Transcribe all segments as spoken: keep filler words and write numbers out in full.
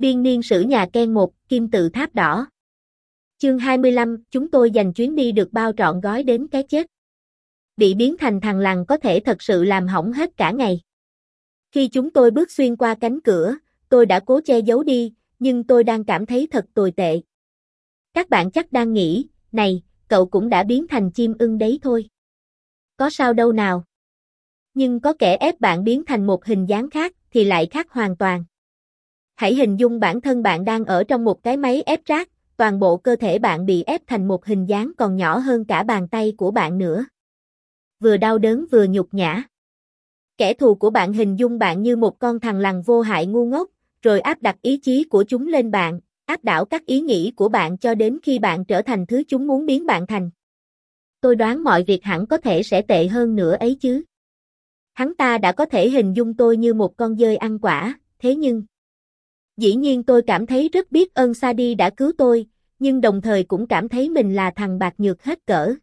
Biên niên sử nhà Ken một, kim tự tháp đỏ. Chương hai mươi lăm, chúng tôi dành chuyến đi được bao trọn gói đến cái chết. Bị biến thành thằn lằn có thể thật sự làm hỏng hết cả ngày. Khi chúng tôi bước xuyên qua cánh cửa, tôi đã cố che giấu đi, nhưng tôi đang cảm thấy thật tồi tệ. Các bạn chắc đang nghĩ, này, cậu cũng đã biến thành chim ưng đấy thôi. Có sao đâu nào. Nhưng có kẻ ép bạn biến thành một hình dáng khác, thì lại khác hoàn toàn. Hãy hình dung bản thân bạn đang ở trong một cái máy ép rác, toàn bộ cơ thể bạn bị ép thành một hình dáng còn nhỏ hơn cả bàn tay của bạn nữa. Vừa đau đớn vừa nhục nhã. Kẻ thù của bạn hình dung bạn như một con thằn lằn vô hại ngu ngốc, rồi áp đặt ý chí của chúng lên bạn, áp đảo các ý nghĩ của bạn cho đến khi bạn trở thành thứ chúng muốn biến bạn thành. Tôi đoán mọi việc hẳn có thể sẽ tệ hơn nữa ấy chứ. Hắn ta đã có thể hình dung tôi như một con dơi ăn quả, thế nhưng... Dĩ nhiên tôi cảm thấy rất biết ơn Sadie đã cứu tôi, nhưng đồng thời cũng cảm thấy mình là thằng bạc nhược hết cỡ.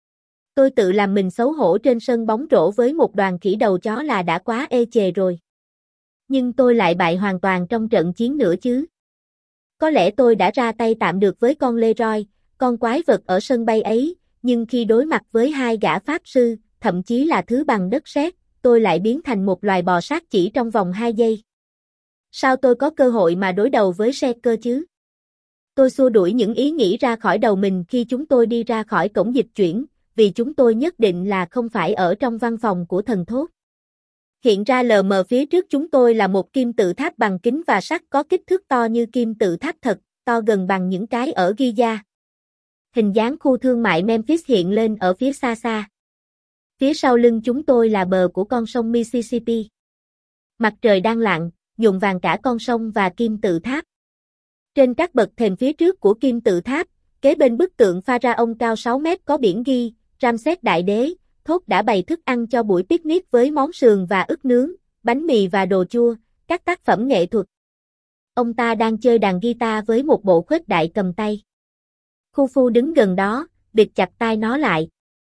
Tôi tự làm mình xấu hổ trên sân bóng rổ với một đoàn khỉ đầu chó là đã quá ê chề rồi. Nhưng tôi lại bại hoàn toàn trong trận chiến nữa chứ. Có lẽ tôi đã ra tay tạm được với con Leroy, con quái vật ở sân bay ấy, nhưng khi đối mặt với hai gã pháp sư, thậm chí là thứ bằng đất sét, tôi lại biến thành một loài bò sát chỉ trong vòng hai giây. Sao tôi có cơ hội mà đối đầu với xe cơ chứ? Tôi xua đuổi những ý nghĩ ra khỏi đầu mình khi chúng tôi đi ra khỏi cổng dịch chuyển, vì chúng tôi nhất định là không phải ở trong văn phòng của thần thốt. Hiện ra lờ mờ phía trước chúng tôi là một kim tự tháp bằng kính và sắt có kích thước to như kim tự tháp thật, to gần bằng những cái ở Giza. Hình dáng khu thương mại Memphis hiện lên ở phía xa xa. Phía sau lưng chúng tôi là bờ của con sông Mississippi. Mặt trời đang lặn, nhuộm vàng cả con sông và kim tự tháp. Trên các bậc thềm phía trước của kim tự tháp, kế bên bức tượng Pharaoh cao sáu mét có biển ghi, Ramses Đại Đế, Thốt đã bày thức ăn cho buổi picnic với món sườn và ức nướng, bánh mì và đồ chua, các tác phẩm nghệ thuật. Ông ta đang chơi đàn guitar với một bộ khuếch đại cầm tay. Khufu đứng gần đó, bịt chặt tai nó lại.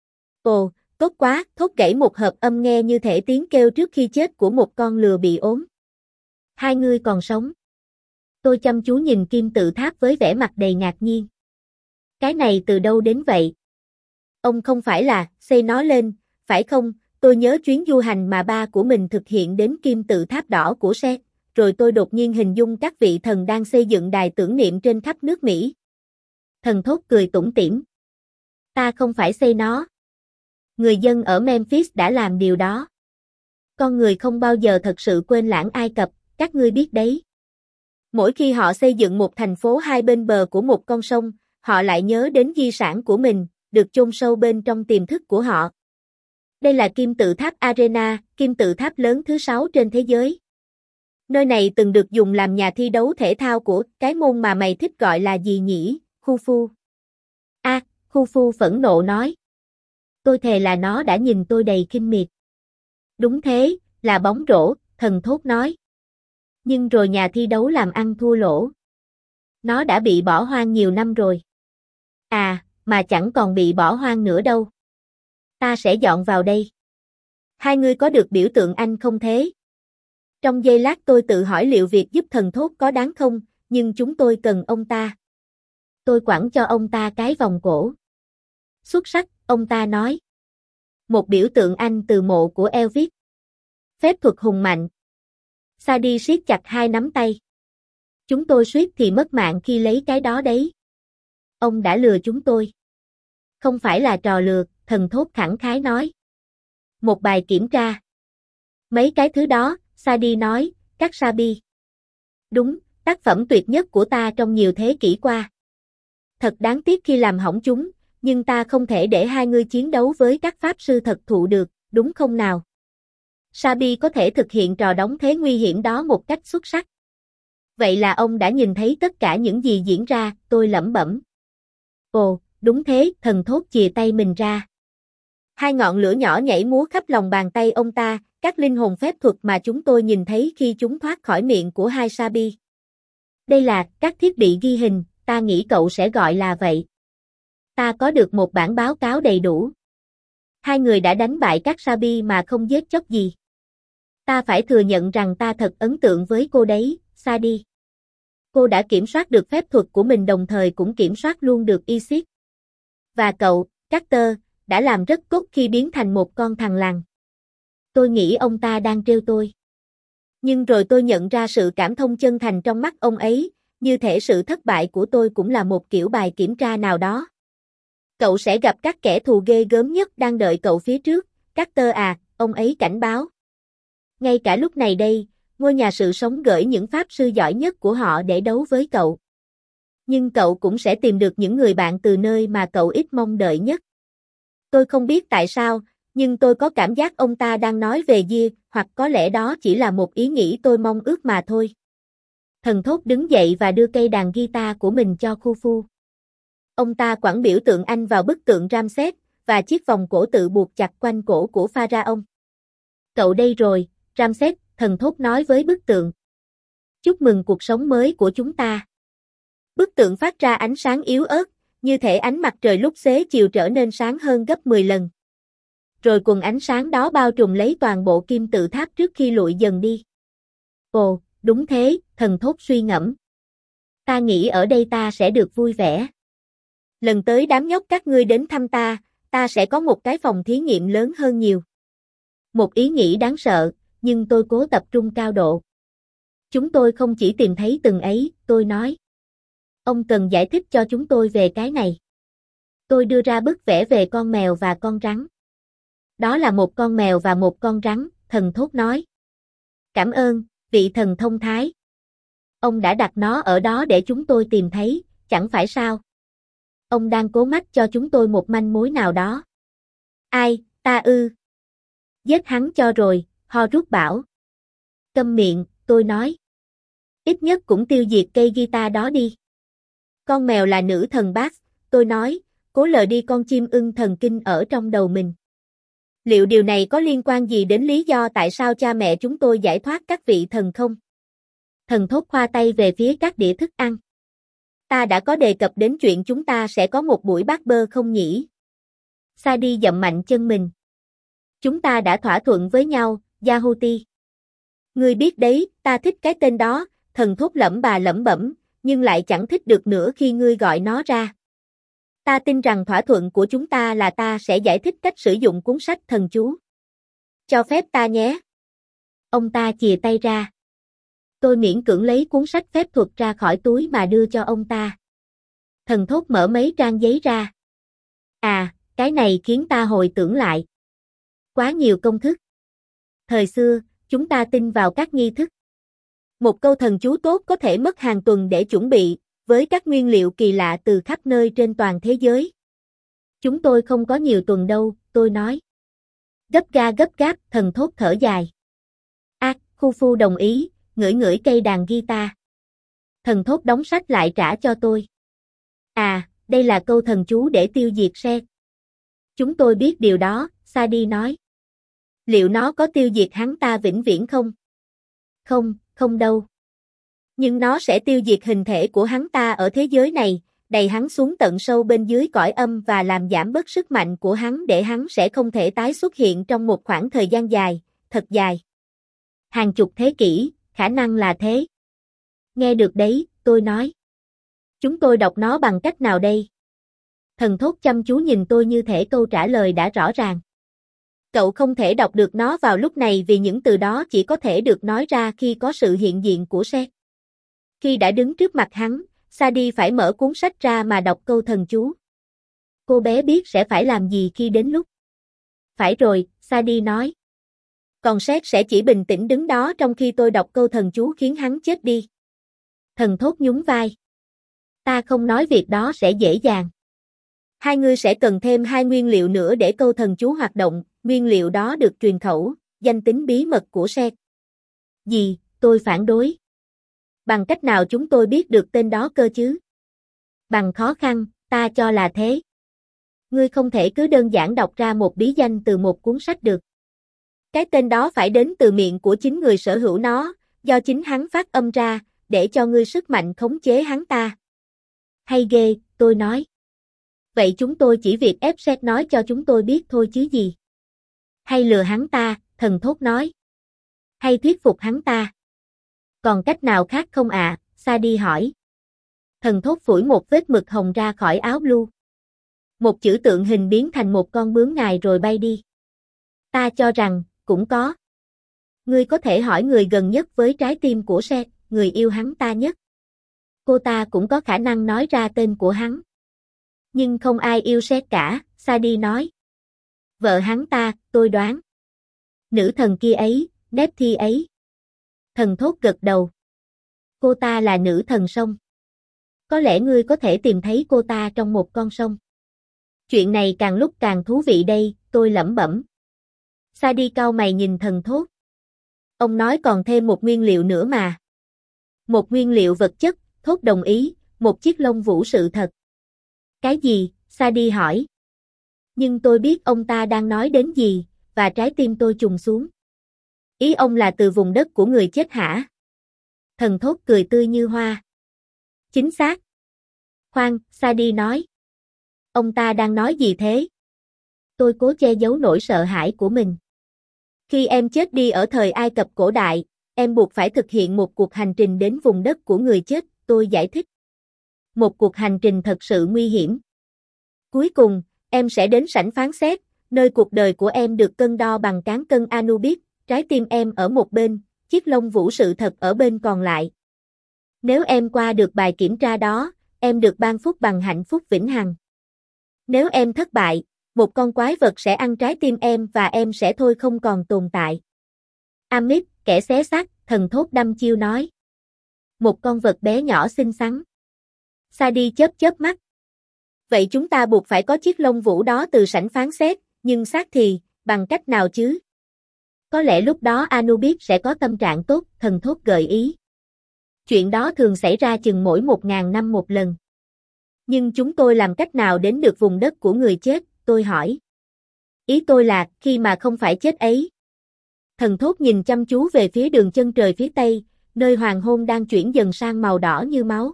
Ồ, tốt quá, Thốt gãy một hợp âm nghe như thể tiếng kêu trước khi chết của một con lừa bị ốm. Hai người còn sống. Tôi chăm chú nhìn kim tự tháp với vẻ mặt đầy ngạc nhiên. Cái này từ đâu đến vậy? Ông không phải là xây nó lên, phải không? Tôi nhớ chuyến du hành mà ba của mình thực hiện đến kim tự tháp đỏ của Seth, rồi tôi đột nhiên hình dung các vị thần đang xây dựng đài tưởng niệm trên khắp nước Mỹ. Thần Thốt cười tủm tỉm. Ta không phải xây nó. Người dân ở Memphis đã làm điều đó. Con người không bao giờ thật sự quên lãng Ai Cập, các ngươi biết đấy. Mỗi khi họ xây dựng một thành phố hai bên bờ của một con sông, họ lại nhớ đến di sản của mình, được chôn sâu bên trong tiềm thức của họ. Đây là kim tự tháp Arena, kim tự tháp lớn thứ sáu trên thế giới. Nơi này từng được dùng làm nhà thi đấu thể thao của cái môn mà mày thích gọi là gì nhỉ, Khufu? A, à, Khufu phẫn nộ nói. Tôi thề là nó đã nhìn tôi đầy khinh miệt. Đúng thế, là bóng rổ, thần Thốt nói. Nhưng rồi nhà thi đấu làm ăn thua lỗ. Nó đã bị bỏ hoang nhiều năm rồi. À, mà chẳng còn bị bỏ hoang nữa đâu. Ta sẽ dọn vào đây. Hai người có được biểu tượng Anh không thế? Trong giây lát tôi tự hỏi liệu việc giúp thần Thốt có đáng không, nhưng chúng tôi cần ông ta. Tôi quẳng cho ông ta cái vòng cổ. Xuất sắc, ông ta nói. Một biểu tượng Anh từ mộ của Elvis. Phép thuật hùng mạnh. Sadie siết chặt hai nắm tay. Chúng tôi suýt thì mất mạng khi lấy cái đó đấy. Ông đã lừa chúng tôi. Không phải là trò lừa, thần Thốt khẳng khái nói. Một bài kiểm tra. Mấy cái thứ đó, Sadie nói, các Sabi. Đúng, tác phẩm tuyệt nhất của ta trong nhiều thế kỷ qua. Thật đáng tiếc khi làm hỏng chúng, nhưng ta không thể để hai người chiến đấu với các pháp sư thật thụ được, đúng không nào? Sabi có thể thực hiện trò đóng thế nguy hiểm đó một cách xuất sắc. Vậy là ông đã nhìn thấy tất cả những gì diễn ra, tôi lẩm bẩm. Ồ, đúng thế, thần Thốt chìa tay mình ra. Hai ngọn lửa nhỏ nhảy múa khắp lòng bàn tay ông ta, các linh hồn phép thuật mà chúng tôi nhìn thấy khi chúng thoát khỏi miệng của hai Sabi. Đây là các thiết bị ghi hình, ta nghĩ cậu sẽ gọi là vậy. Ta có được một bản báo cáo đầy đủ. Hai người đã đánh bại các Sabi mà không giết chóc gì. Ta phải thừa nhận rằng ta thật ấn tượng với cô đấy, Sadie. Cô đã kiểm soát được phép thuật của mình đồng thời cũng kiểm soát luôn được Isis. Và cậu, Carter, đã làm rất tốt khi biến thành một con thằn lằn. Tôi nghĩ ông ta đang trêu tôi. Nhưng rồi tôi nhận ra sự cảm thông chân thành trong mắt ông ấy, như thể sự thất bại của tôi cũng là một kiểu bài kiểm tra nào đó. Cậu sẽ gặp các kẻ thù ghê gớm nhất đang đợi cậu phía trước, Carter à, ông ấy cảnh báo. Ngay cả lúc này đây, ngôi nhà sự sống gửi những pháp sư giỏi nhất của họ để đấu với cậu. Nhưng cậu cũng sẽ tìm được những người bạn từ nơi mà cậu ít mong đợi nhất. Tôi không biết tại sao, nhưng tôi có cảm giác ông ta đang nói về Gia, hoặc có lẽ đó chỉ là một ý nghĩ tôi mong ước mà thôi. Thần thốt đứng dậy và đưa cây đàn guitar của mình cho Khufu. Ông ta quẳng biểu tượng anh vào bức tượng Ramses, và chiếc vòng cổ tự buộc chặt quanh cổ của Pharaoh. Cậu đây rồi, Ramses, thần thốt nói với bức tượng. Chúc mừng cuộc sống mới của chúng ta. Bức tượng phát ra ánh sáng yếu ớt, như thể ánh mặt trời lúc xế chiều trở nên sáng hơn gấp mười lần. Rồi cùng ánh sáng đó bao trùm lấy toàn bộ kim tự tháp trước khi lụi dần đi. Ồ, đúng thế, thần thốt suy ngẫm. Ta nghĩ ở đây ta sẽ được vui vẻ. Lần tới đám nhóc các ngươi đến thăm ta, ta sẽ có một cái phòng thí nghiệm lớn hơn nhiều. Một ý nghĩ đáng sợ, nhưng tôi cố tập trung cao độ. Chúng tôi không chỉ tìm thấy từng ấy, tôi nói. Ông cần giải thích cho chúng tôi về cái này. Tôi đưa ra bức vẽ về con mèo và con rắn. Đó là một con mèo và một con rắn, thần thốt nói. Cảm ơn, vị thần thông thái. Ông đã đặt nó ở đó để chúng tôi tìm thấy, chẳng phải sao? Ông đang cố mách cho chúng tôi một manh mối nào đó. Ai, ta ư? Giết hắn cho rồi, Horus bảo. Câm miệng, tôi nói. Ít nhất cũng tiêu diệt cây guitar đó đi. Con mèo là nữ thần Bass, tôi nói, cố lờ đi con chim ưng thần kinh ở trong đầu mình. Liệu điều này có liên quan gì đến lý do tại sao cha mẹ chúng tôi giải thoát các vị thần không? Thần thốt khoa tay về phía các đĩa thức ăn. Ta đã có đề cập đến chuyện chúng ta sẽ có một buổi bát bơ không nhỉ? Sadie dậm mạnh chân mình. Chúng ta đã thỏa thuận với nhau, Yahuti. Ngươi biết đấy, ta thích cái tên đó, thần thốt lẩm bà lẩm bẩm, nhưng lại chẳng thích được nữa khi ngươi gọi nó ra. Ta tin rằng thỏa thuận của chúng ta là ta sẽ giải thích cách sử dụng cuốn sách thần chú. Cho phép ta nhé. Ông ta chìa tay ra. Tôi miễn cưỡng lấy cuốn sách phép thuật ra khỏi túi mà đưa cho ông ta. Thần thốt mở mấy trang giấy ra. À, cái này khiến ta hồi tưởng lại. Quá nhiều công thức. Thời xưa, chúng ta tin vào các nghi thức. Một câu thần chú tốt có thể mất hàng tuần để chuẩn bị, với các nguyên liệu kỳ lạ từ khắp nơi trên toàn thế giới. Chúng tôi không có nhiều tuần đâu, tôi nói. Gấp ga gấp gáp, thần thốt thở dài. À, Khufu đồng ý, ngửi ngửi cây đàn guitar. Thần thốt đóng sách lại trả cho tôi. À, đây là câu thần chú để tiêu diệt Set. Chúng tôi biết điều đó, Sadie nói. Liệu nó có tiêu diệt hắn ta vĩnh viễn không? Không, không đâu. Nhưng nó sẽ tiêu diệt hình thể của hắn ta ở thế giới này, đày hắn xuống tận sâu bên dưới cõi âm và làm giảm bớt sức mạnh của hắn để hắn sẽ không thể tái xuất hiện trong một khoảng thời gian dài, thật dài. Hàng chục thế kỷ, khả năng là thế. Nghe được đấy, tôi nói. Chúng tôi đọc nó bằng cách nào đây? Thần thốt chăm chú nhìn tôi như thể câu trả lời đã rõ ràng. Cậu không thể đọc được nó vào lúc này vì những từ đó chỉ có thể được nói ra khi có sự hiện diện của Set. Khi đã đứng trước mặt hắn, Sadie phải mở cuốn sách ra mà đọc câu thần chú. Cô bé biết sẽ phải làm gì khi đến lúc. Phải rồi, Sadie nói. Còn Set sẽ chỉ bình tĩnh đứng đó trong khi tôi đọc câu thần chú khiến hắn chết đi. Thần thốt nhún vai. Ta không nói việc đó sẽ dễ dàng. Hai người sẽ cần thêm hai nguyên liệu nữa để câu thần chú hoạt động, nguyên liệu đó được truyền khẩu, danh tính bí mật của Set. Gì, tôi phản đối. Bằng cách nào chúng tôi biết được tên đó cơ chứ? Bằng khó khăn, ta cho là thế. Ngươi không thể cứ đơn giản đọc ra một bí danh từ một cuốn sách được. Cái tên đó phải đến từ miệng của chính người sở hữu nó, do chính hắn phát âm ra, để cho ngươi sức mạnh khống chế hắn ta. Hay ghê, tôi nói. Vậy chúng tôi chỉ việc ép Set nói cho chúng tôi biết thôi chứ gì. Hay lừa hắn ta, thần thốt nói. Hay thuyết phục hắn ta. Còn cách nào khác không ạ, à? Sadie hỏi. Thần thốt phủi một vết mực hồng ra khỏi áo blue. Một chữ tượng hình biến thành một con bướm ngài rồi bay đi. Ta cho rằng, cũng có. Ngươi có thể hỏi người gần nhất với trái tim của Seth, người yêu hắn ta nhất. Cô ta cũng có khả năng nói ra tên của hắn. Nhưng không ai yêu Seth cả, Sadie nói. Vợ hắn ta, tôi đoán. Nữ thần kia ấy, Nephi ấy. Thần thốt gật đầu. Cô ta là nữ thần sông. Có lẽ ngươi có thể tìm thấy cô ta trong một con sông. Chuyện này càng lúc càng thú vị đây, tôi lẩm bẩm. Sadie cau mày nhìn thần thốt. Ông nói còn thêm một nguyên liệu nữa mà. Một nguyên liệu vật chất, thốt đồng ý, một chiếc lông vũ sự thật. Cái gì? Sadie hỏi. Nhưng tôi biết ông ta đang nói đến gì, và trái tim tôi trùng xuống. Ý ông là từ vùng đất của người chết hả? Thần thốt cười tươi như hoa. Chính xác. Khoan, Sadie nói. Ông ta đang nói gì thế? Tôi cố che giấu nỗi sợ hãi của mình. Khi em chết đi ở thời Ai Cập cổ đại, em buộc phải thực hiện một cuộc hành trình đến vùng đất của người chết, tôi giải thích. Một cuộc hành trình thật sự nguy hiểm. Cuối cùng, em sẽ đến sảnh phán xét, nơi cuộc đời của em được cân đo bằng cán cân Anubis, trái tim em ở một bên, chiếc lông vũ sự thật ở bên còn lại. Nếu em qua được bài kiểm tra đó, em được ban phúc bằng hạnh phúc vĩnh hằng. Nếu em thất bại, một con quái vật sẽ ăn trái tim em và em sẽ thôi không còn tồn tại. Amip, kẻ xé xác, thần thốt đăm chiêu nói. Một con vật bé nhỏ xinh xắn. Sadie chớp chớp mắt. Vậy chúng ta buộc phải có chiếc lông vũ đó từ sảnh phán xét, nhưng xác thì, bằng cách nào chứ? Có lẽ lúc đó Anubis sẽ có tâm trạng tốt, thần thốt gợi ý. Chuyện đó thường xảy ra chừng mỗi một ngàn năm một lần. Nhưng chúng tôi làm cách nào đến được vùng đất của người chết, tôi hỏi. Ý tôi là, khi mà không phải chết ấy. Thần thốt nhìn chăm chú về phía đường chân trời phía tây, nơi hoàng hôn đang chuyển dần sang màu đỏ như máu.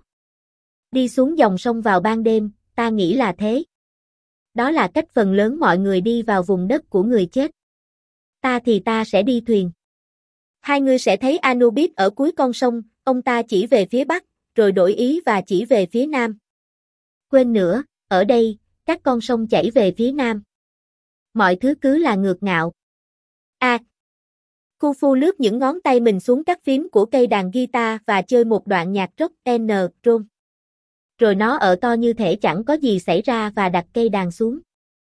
Đi xuống dòng sông vào ban đêm, ta nghĩ là thế. Đó là cách phần lớn mọi người đi vào vùng đất của người chết. Ta thì ta sẽ đi thuyền. Hai người sẽ thấy Anubis ở cuối con sông, ông ta chỉ về phía bắc, rồi đổi ý và chỉ về phía nam. Quên nữa, ở đây, các con sông chảy về phía nam. Mọi thứ cứ là ngược ngạo. A. À, Khufu lướt những ngón tay mình xuống các phím của cây đàn guitar và chơi một đoạn nhạc rock N. Rom. Rồi nó ở to như thể chẳng có gì xảy ra và đặt cây đàn xuống.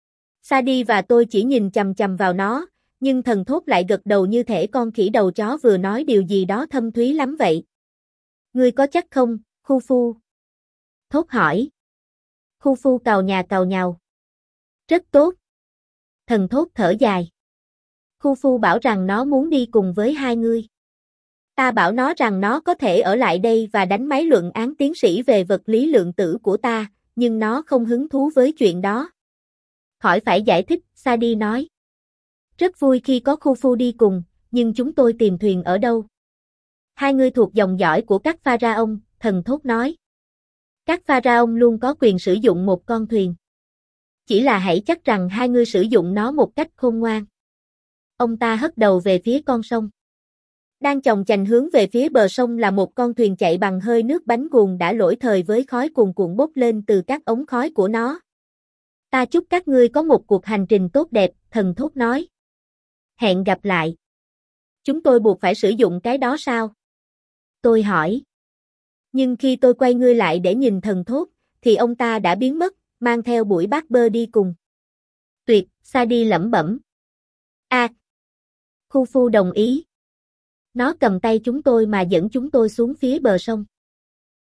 Sadie và tôi chỉ nhìn chằm chằm vào nó, nhưng thần thốt lại gật đầu như thể con khỉ đầu chó vừa nói điều gì đó thâm thúy lắm vậy. Ngươi có chắc không, Khufu? Thốt hỏi. Khufu cào nhà cào nhào. Rất tốt. Thần thốt thở dài. Khufu bảo rằng nó muốn đi cùng với hai ngươi. Ta bảo nó rằng nó có thể ở lại đây và đánh máy luận án tiến sĩ về vật lý lượng tử của ta, nhưng nó không hứng thú với chuyện đó. Khỏi phải giải thích, Sadie nói. Rất vui khi có Khufu đi cùng, nhưng chúng tôi tìm thuyền ở đâu? Hai ngươi thuộc dòng dõi của các pharaoh, thần thốt nói. Các pharaoh luôn có quyền sử dụng một con thuyền. Chỉ là hãy chắc rằng hai ngươi sử dụng nó một cách khôn ngoan. Ông ta hất đầu về phía con sông. Đang chòng chành hướng về phía bờ sông là một con thuyền chạy bằng hơi nước bánh guồng đã lỗi thời với khói cuồn cuộn bốc lên từ các ống khói của nó. Ta chúc các ngươi có một cuộc hành trình tốt đẹp, thần thốt nói. Hẹn gặp lại. Chúng tôi buộc phải sử dụng cái đó sao? Tôi hỏi. Nhưng khi tôi quay ngươi lại để nhìn thần thốt, thì ông ta đã biến mất, mang theo buổi bát bơ đi cùng. Tuyệt, Sadie lẩm bẩm. A. À, Khufu đồng ý. Nó cầm tay chúng tôi mà dẫn chúng tôi xuống phía bờ sông.